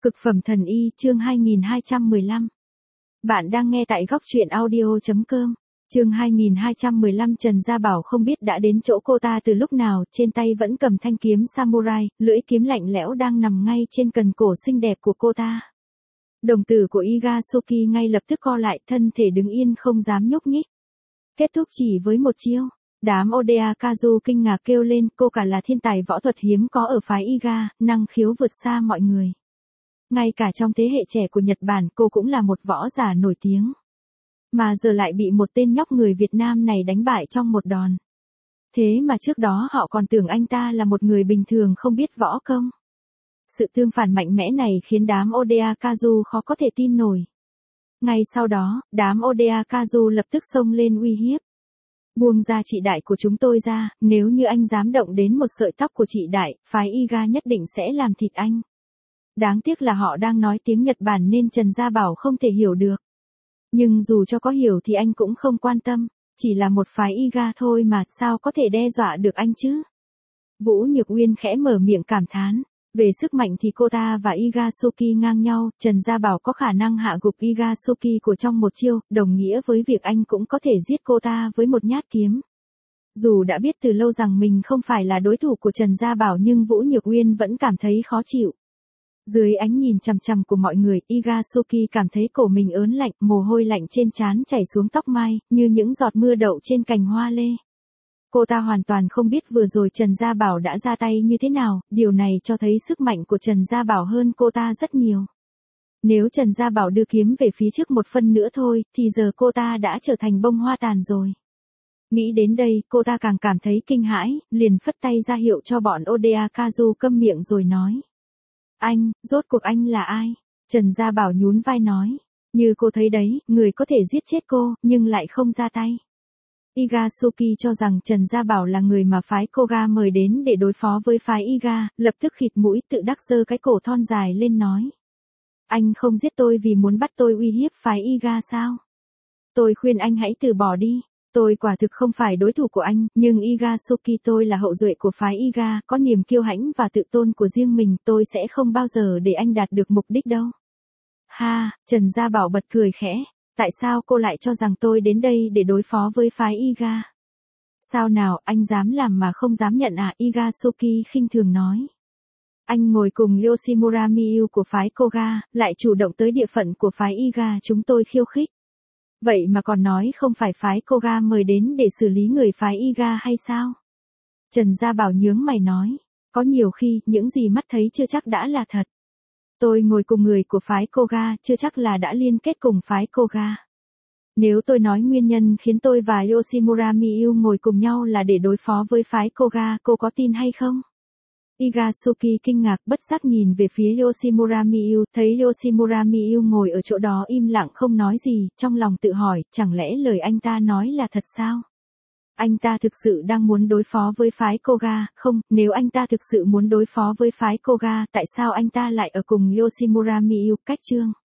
Cực phẩm thần y chương 2215. Bạn đang nghe tại góc truyện audio.com. Chương 2215 Trần Gia Bảo không biết đã đến chỗ cô ta từ lúc nào, trên tay vẫn cầm thanh kiếm samurai, lưỡi kiếm lạnh lẽo đang nằm ngay trên cần cổ xinh đẹp của cô ta. Đồng tử của Igasuki ngay lập tức co lại, thân thể đứng yên không dám nhúc nhích. Kết thúc chỉ với một chiêu. Đám Oda Kazu kinh ngạc kêu lên, cô cả là thiên tài võ thuật hiếm có ở phái Iga, năng khiếu vượt xa mọi người. Ngay cả trong thế hệ trẻ của Nhật Bản cô cũng là một võ giả nổi tiếng. Mà giờ lại bị một tên nhóc người Việt Nam này đánh bại trong một đòn. Thế mà trước đó họ còn tưởng anh ta là một người bình thường không biết võ công. Sự tương phản mạnh mẽ này khiến đám Oda Kazu khó có thể tin nổi. Ngay sau đó, đám Oda Kazu lập tức xông lên uy hiếp. Buông ra chị đại của chúng tôi ra, nếu như anh dám động đến một sợi tóc của chị đại, phái Iga nhất định sẽ làm thịt anh. Đáng tiếc là họ đang nói tiếng Nhật Bản nên Trần Gia Bảo không thể hiểu được. Nhưng dù cho có hiểu thì anh cũng không quan tâm, chỉ là một phái Iga thôi mà sao có thể đe dọa được anh chứ. Vũ Nhược Uyên khẽ mở miệng cảm thán. Về sức mạnh thì cô ta và Igasuki ngang nhau, Trần Gia Bảo có khả năng hạ gục Igasuki của trong một chiêu, đồng nghĩa với việc anh cũng có thể giết cô ta với một nhát kiếm. Dù đã biết từ lâu rằng mình không phải là đối thủ của Trần Gia Bảo nhưng Vũ Nhược Uyên vẫn cảm thấy khó chịu. Dưới ánh nhìn chằm chằm của mọi người, Igasuki cảm thấy cổ mình ớn lạnh, mồ hôi lạnh trên trán chảy xuống tóc mai, như những giọt mưa đậu trên cành hoa lê. Cô ta hoàn toàn không biết vừa rồi Trần Gia Bảo đã ra tay như thế nào, điều này cho thấy sức mạnh của Trần Gia Bảo hơn cô ta rất nhiều. Nếu Trần Gia Bảo đưa kiếm về phía trước một phân nữa thôi, thì giờ cô ta đã trở thành bông hoa tàn rồi. Nghĩ đến đây, cô ta càng cảm thấy kinh hãi, liền phất tay ra hiệu cho bọn Oda Kazu câm miệng rồi nói. Anh, rốt cuộc anh là ai? Trần Gia Bảo nhún vai nói. Như cô thấy đấy, người có thể giết chết cô, nhưng lại không ra tay. Igasuki cho rằng Trần Gia Bảo là người mà phái Koga mời đến để đối phó với phái Iga, lập tức khịt mũi tự đắc giơ cái cổ thon dài lên nói. Anh không giết tôi vì muốn bắt tôi uy hiếp phái Iga sao? Tôi khuyên anh hãy từ bỏ đi. Tôi quả thực không phải đối thủ của anh, nhưng Igasuki tôi là hậu duệ của phái Iga, có niềm kiêu hãnh và tự tôn của riêng mình, tôi sẽ không bao giờ để anh đạt được mục đích đâu. Ha, Trần Gia Bảo bật cười khẽ. Tại sao cô lại cho rằng tôi đến đây để đối phó với phái Iga? Sao nào, anh dám làm mà không dám nhận à? Igasuki khinh thường nói. Anh ngồi cùng Yoshimura Miyu của phái Koga, lại chủ động tới địa phận của phái Iga chúng tôi khiêu khích. Vậy mà còn nói không phải phái Koga mời đến để xử lý người phái Iga hay sao? Trần Gia Bảo nhướng mày nói. Có nhiều khi, những gì mắt thấy chưa chắc đã là thật. Tôi ngồi cùng người của phái Koga, chưa chắc là đã liên kết cùng phái Koga. Nếu tôi nói nguyên nhân khiến tôi và Yoshimura Miyu ngồi cùng nhau là để đối phó với phái Koga, cô có tin hay không? Igasuki kinh ngạc bất giác nhìn về phía Yoshimura Miyu, thấy Yoshimura Miyu ngồi ở chỗ đó im lặng không nói gì, trong lòng tự hỏi, chẳng lẽ lời anh ta nói là thật sao? Anh ta thực sự đang muốn đối phó với phái Koga, không, nếu anh ta thực sự muốn đối phó với phái Koga, tại sao anh ta lại ở cùng Yoshimura Miyu? Cách chương